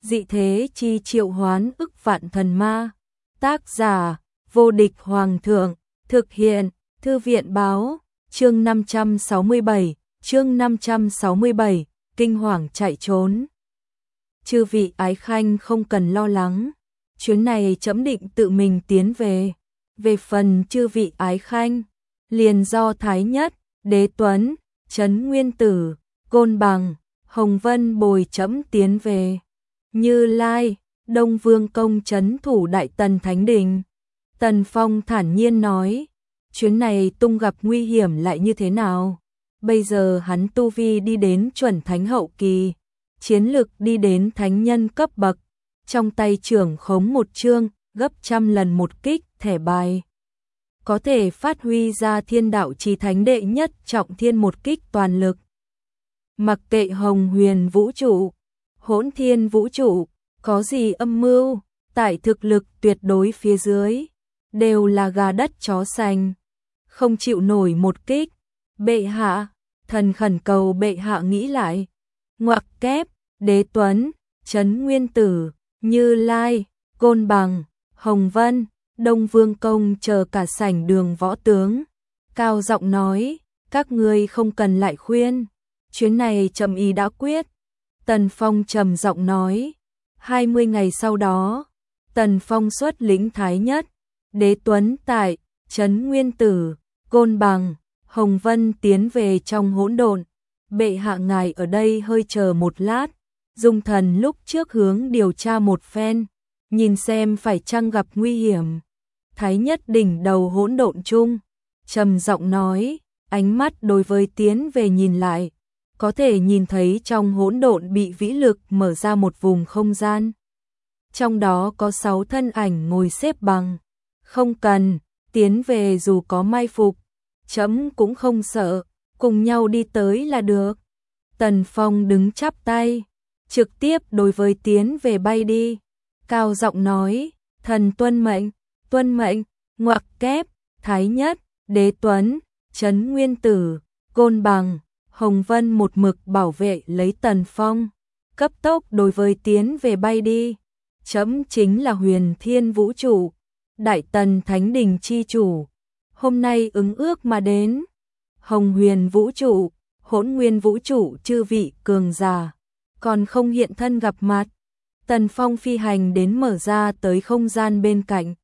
dị thế chi triệu hoán ức vạn thần ma. Tác giả, vô địch hoàng thượng, thực hiện, thư viện báo, chương 567, kinh hoàng chạy trốn. Chư vị ái khanh không cần lo lắng, chuyến này trẫm định tự mình tiến về. Về phần chư vị ái khanh, liền do Thái Nhất, Đế Tuấn, Trấn Nguyên Tử, Côn Bằng, Hồng Vân bồi trẫm tiến về. Như Lai, Đông Vương công trấn thủ Đại Tần Thánh Đình. Tần Phong thản nhiên nói, chuyến này tung gặp nguy hiểm lại như thế nào? Bây giờ hắn tu vi đi đến chuẩn thánh hậu kỳ, chiến lực đi đến thánh nhân cấp bậc, trong tay trưởng khống một chương, gấp trăm lần một kích thẻ bài. Có thể phát huy ra thiên đạo chí thánh đệ nhất trọng thiên một kích toàn lực. Mặc kệ hồng huyền vũ trụ, hỗn thiên vũ trụ, có gì âm mưu, tại thực lực tuyệt đối phía dưới, đều là gà đất chó sành, không chịu nổi một kích. Bệ hạ, thần khẩn cầu bệ hạ nghĩ lại. Ngoặc kép, Đế Tuấn, Trấn Nguyên Tử, Như Lai, Côn Bằng, Hồng Vân, Đông Vương công chờ cả sảnh đường võ tướng, cao giọng nói, các ngươi không cần lại khuyên, chuyến này trẫm ý đã quyết. Tần Phong trầm giọng nói, 20 ngày sau đó, Tần Phong xuất lĩnh Thái Nhất, Đế Tuấn tại, Trấn Nguyên Tử, Côn Bằng, Hồng Vân tiến về trong hỗn độn. Bệ hạ ngài ở đây hơi chờ một lát, Dung Thần lúc trước hướng điều tra một phen, nhìn xem phải chăng gặp nguy hiểm. Thái Nhất đỉnh đầu hỗn độn chung, trầm giọng nói, ánh mắt đối với tiến về nhìn lại, có thể nhìn thấy trong hỗn độn bị vĩ lực mở ra một vùng không gian. Trong đó có 6 thân ảnh ngồi xếp bằng. Không cần, tiến về dù có mai phục, trẫm cũng không sợ, cùng nhau đi tới là được. Tần Phong đứng chắp tay, trực tiếp đối với tiến về bay đi, cao giọng nói, thần tuân mệnh, ngoặc kép, Thái Nhất, Đế Tuấn, Trấn Nguyên Tử, Côn Bằng, Hồng Vân một mực bảo vệ lấy Tần Phong, cấp tốc đối với tiến về bay đi. Trẫm chính là Huyền Thiên Vũ Trụ, Đại Tần Thánh Đình chi chủ, hôm nay ứng ước mà đến. Hồng Huyền Vũ Trụ, Hỗn Nguyên Vũ Trụ chư vị cường giả, còn không hiện thân gặp mặt. Tần Phong phi hành đến mở ra tới không gian bên cạnh,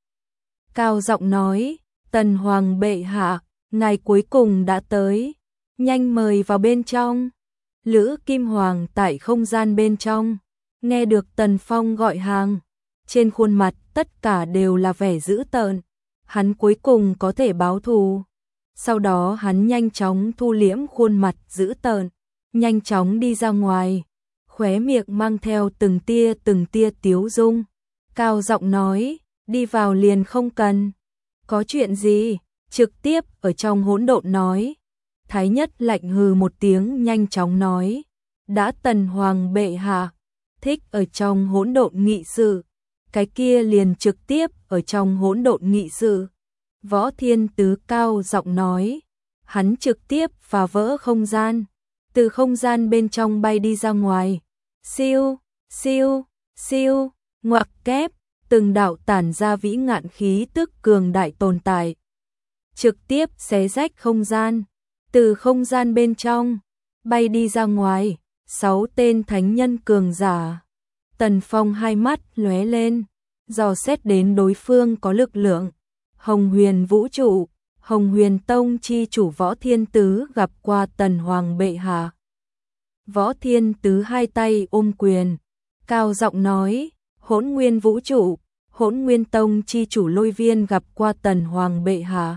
cao giọng nói, Tần Hoàng bệ hạ, ngài cuối cùng đã tới, nhanh mời vào bên trong. Lữ Kim Hoàng tại không gian bên trong, nghe được Tần Phong gọi hàng, trên khuôn mặt tất cả đều là vẻ dữ tợn, hắn cuối cùng có thể báo thù. Sau đó hắn nhanh chóng thu liễm khuôn mặt dữ tợn, nhanh chóng đi ra ngoài, khóe miệng mang theo từng tia tiếu dung, cao giọng nói, đi vào liền không cần. Có chuyện gì? Trực tiếp ở trong hỗn độn nói. Thái Nhất lạnh hừ một tiếng nhanh chóng nói, đã Tần Hoàng bệ hạ thích ở trong hỗn độn nghị sự, cái kia liền trực tiếp ở trong hỗn độn nghị sự. Võ Thiên Tứ cao giọng nói, hắn trực tiếp phá vỡ không gian, từ không gian bên trong bay đi ra ngoài. Siêu, siêu, siêu, ngoặc kép, từng đạo tản ra vĩ ngạn khí tức cường đại tồn tại, trực tiếp xé rách không gian, từ không gian bên trong bay đi ra ngoài. 6 tên thánh nhân cường giả. Tần Phong hai mắt lóe lên, dò xét đến đối phương có lực lượng. Hồng Huyền Vũ Trụ, Hồng Huyền Tông chi chủ Võ Thiên Tứ gặp qua Tần Hoàng bệ hạ. Võ Thiên Tứ hai tay ôm quyền, cao giọng nói, Hỗn Nguyên Vũ Trụ, Hỗn Nguyên Tông chi chủ Lôi Viên gặp qua Tần Hoàng bệ hạ.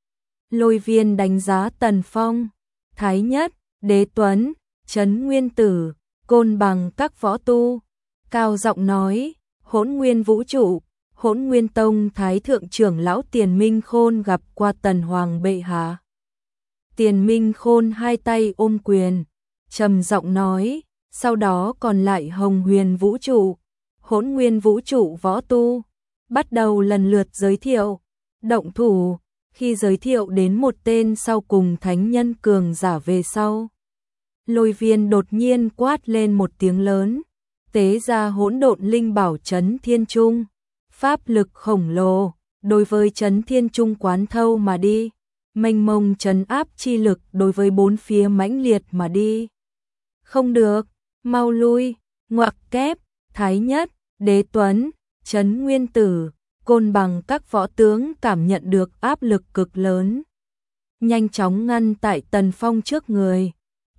Lôi Viên đánh giá Tần Phong, Thái Nhất, Đế Tuấn, Trấn Nguyên Tử, Côn Bằng các võ tu, cao giọng nói, Hỗn Nguyên Vũ Trụ, Hỗn Nguyên Tông Thái Thượng trưởng lão Tiền Minh Khôn gặp qua Tần Hoàng bệ hạ. Tiền Minh Khôn hai tay ôm quyền, trầm giọng nói, sau đó còn lại Hồng Huyền Vũ Trụ, Hỗn Nguyên Vũ Trụ võ tu, bắt đầu lần lượt giới thiệu, động thủ. Khi giới thiệu đến một tên sau cùng thánh nhân cường giả về sau, Lôi Viên đột nhiên quát lên một tiếng lớn, tế ra hỗn độn linh bảo Chấn Thiên Trung, pháp lực khổng lồ, đối với Chấn Thiên Trung quán thâu mà đi, mênh mông trấn áp chi lực đối với bốn phía mãnh liệt mà đi. Không được, mau lui, ngoặc kép, Thái Nhất, Đế Tuấn, Trấn Nguyên Tử, Côn Bằng các võ tướng cảm nhận được áp lực cực lớn. Nhanh chóng ngăn tại Tần Phong trước người,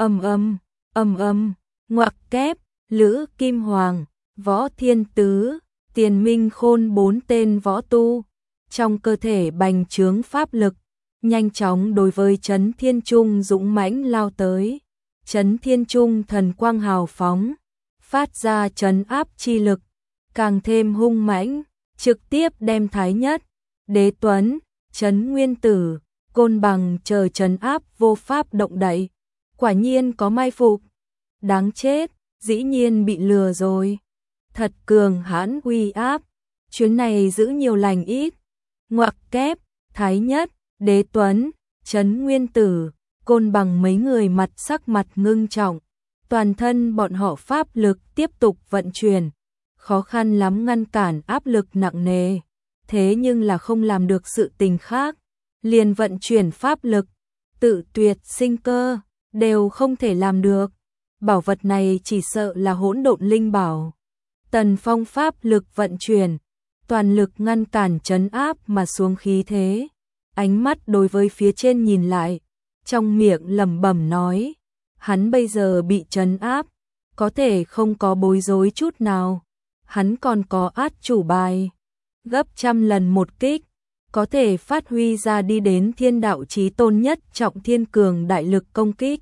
ầm ầm, ngoặc kép, Lữ Kim Hoàng, Võ Thiên Tứ, Tiền Minh Khôn bốn tên võ tu, trong cơ thể bành trướng pháp lực, nhanh chóng đối với Chấn Thiên Trung dũng mãnh lao tới. Chấn Thiên Trung thần quang hào phóng, phát ra trấn áp chi lực, càng thêm hung mãnh, trực tiếp đem Thái Nhất, Đế Tuấn, Trấn Nguyên Tử, Côn Bằng chờ trấn áp vô pháp động đậy. Quả nhiên có mai phục, đáng chết, dĩ nhiên bị lừa rồi. Thật cường hãn uy áp, chuyến này giữ nhiều lành ít. Ngoặc kép, Thái Nhất, Đế Tuấn, Trấn Nguyên Tử, Côn Bằng mấy người sắc mặt ngưng trọng, toàn thân bọn họ pháp lực tiếp tục vận chuyển, khó khăn lắm ngăn cản áp lực nặng nề, thế nhưng là không làm được sự tình khác, liền vận chuyển pháp lực, tự tuyệt sinh cơ, đều không thể làm được. Bảo vật này chỉ sợ là hỗn độn linh bảo. Tần Phong pháp lực vận chuyển, toàn lực ngăn cản trấn áp mà xuống khí thế, ánh mắt đối với phía trên nhìn lại, trong miệng lẩm bẩm nói, hắn bây giờ bị trấn áp, có thể không có bối rối chút nào, hắn còn có át chủ bài, gấp trăm lần một kích, có thể phát huy ra đi đến thiên đạo chí tôn nhất trọng thiên cường đại lực công kích.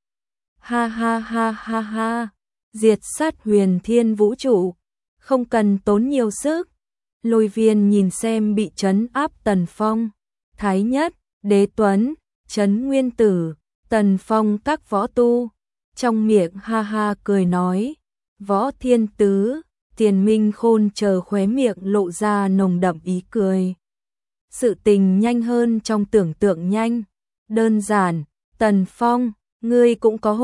Ha ha ha ha ha, diệt sát huyền thiên vũ trụ, không cần tốn nhiều sức. Lôi Viên nhìn xem bị trấn áp Tần Phong, Thái Nhất, Đế Tuấn, Trấn Nguyên Tử, Tần Phong các võ tu, trong miệng ha ha cười nói, Võ Thiên Tứ, Tiền Minh Khôn chờ khóe miệng lộ ra nồng đậm ý cười. Sự tình nhanh hơn trong tưởng tượng nhanh, đơn giản, Tần Phong, ngươi cũng có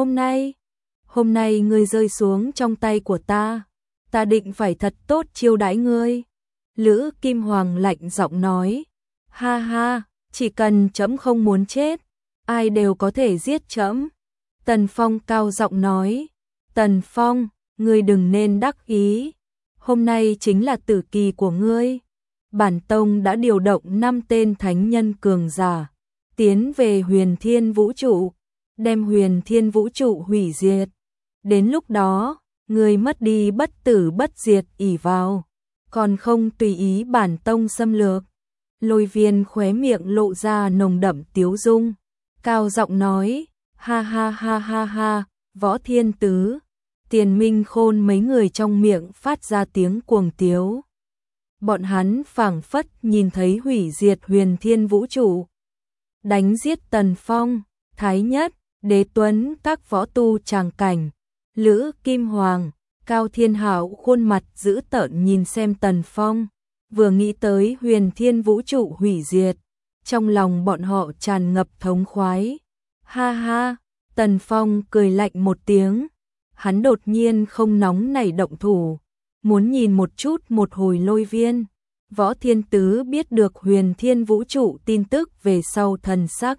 hôm nay ngươi rơi xuống trong tay của ta định phải thật tốt chiêu đãi ngươi. Lữ Kim Hoàng lạnh giọng nói, ha ha, chỉ cần trẫm không muốn chết, ai đều có thể giết trẫm. Tần Phong cao giọng nói, Tần Phong, ngươi đừng nên đắc ý, hôm nay chính là tử kỳ của ngươi. Bản tông đã điều động 5 tên thánh nhân cường giả, tiến về huyền thiên vũ trụ, đem huyền thiên vũ trụ hủy diệt. Đến lúc đó, ngươi mất đi bất tử bất diệt ỷ vào, còn không tùy ý bản tông xâm lược. Lôi Viên khóe miệng lộ ra nồng đậm tiếu dung, cao giọng nói, ha ha ha ha ha, Võ Thiên Tứ, Tiền Minh Khôn mấy người trong miệng phát ra tiếng cuồng tiếu. Bọn hắn phảng phất nhìn thấy hủy diệt huyền thiên vũ trụ, đánh giết Tần Phong, Thái Nhất, Đế Tuấn các võ tu tràng cảnh. Lữ Kim Hoàng, Cao Thiên Hạo khuôn mặt dữ tợn nhìn xem Tần Phong, vừa nghĩ tới huyền thiên vũ trụ hủy diệt, trong lòng bọn họ tràn ngập thống khoái. Ha ha, Tần Phong cười lạnh một tiếng, hắn đột nhiên không nóng nảy động thủ, muốn nhìn một chút một hồi Lôi Viên. Võ Thiên Tứ biết được huyền thiên vũ trụ tin tức về sau thần sắc.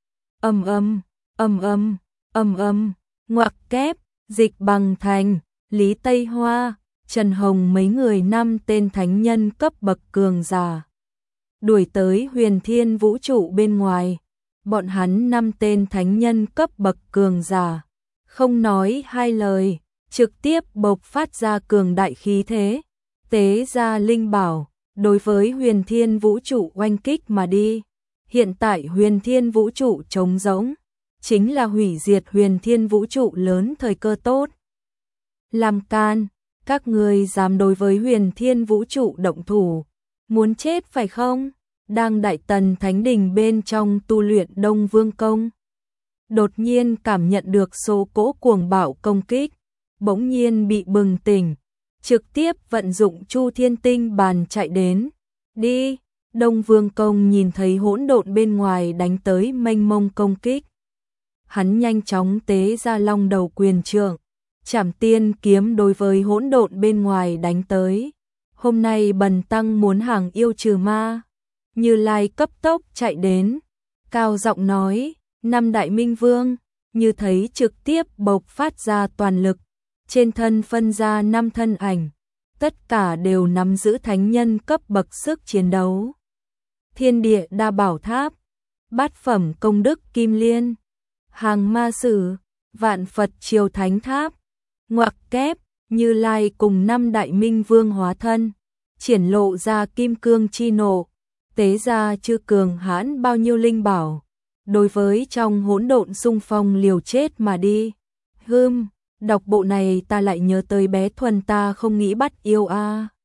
Ngoặc kép, Dịch Bằng Thành, Lý Tây Hoa, Trần Hồng mấy người 5 tên thánh nhân cấp bậc cường giả đuổi tới huyền thiên vũ trụ bên ngoài. Bọn hắn 5 tên thánh nhân cấp bậc cường giả, không nói hai lời, trực tiếp bộc phát ra cường đại khí thế, tế ra linh bảo, đối với huyền thiên vũ trụ oanh kích mà đi. Hiện tại huyền thiên vũ trụ trống rỗng, chính là hủy diệt huyền thiên vũ trụ lớn thời cơ tốt. Làm can, các ngươi dám đối với huyền thiên vũ trụ động thủ, muốn chết phải không? Đang Đại Tần Thánh Đình bên trong tu luyện Đông Vương Công, đột nhiên cảm nhận được số cỗ cuồng bạo công kích, bỗng nhiên bị bừng tỉnh, trực tiếp vận dụng Chu Thiên Tinh bàn chạy đến. Đi! Đông Vương Công nhìn thấy hỗn độn bên ngoài đánh tới mênh mông công kích, hắn nhanh chóng tế ra long đầu quyền trượng, Trảm Tiên kiếm đối với hỗn độn bên ngoài đánh tới. Hôm nay Bần tăng muốn hàng yêu trừ ma. Như Lai cấp tốc chạy đến, cao giọng nói, năm đại minh vương, như thấy trực tiếp bộc phát ra toàn lực, trên thân phân ra 5 thân ảnh, tất cả đều nắm giữ thánh nhân cấp bậc sức chiến đấu. Thiên địa đa bảo tháp, bát phẩm công đức kim liên, hàng ma sử, vạn Phật triều thánh tháp, ngoặc kép, Như Lai cùng 5 đại minh vương hóa thân, triển lộ ra kim cương chi nộ, tế ra chư cường hãn bao nhiêu linh bảo, đối với trong hỗn độn xung phong liều chết mà đi. Đọc bộ này ta lại nhớ tới bé Thuần ta không nghĩ bắt yêu a.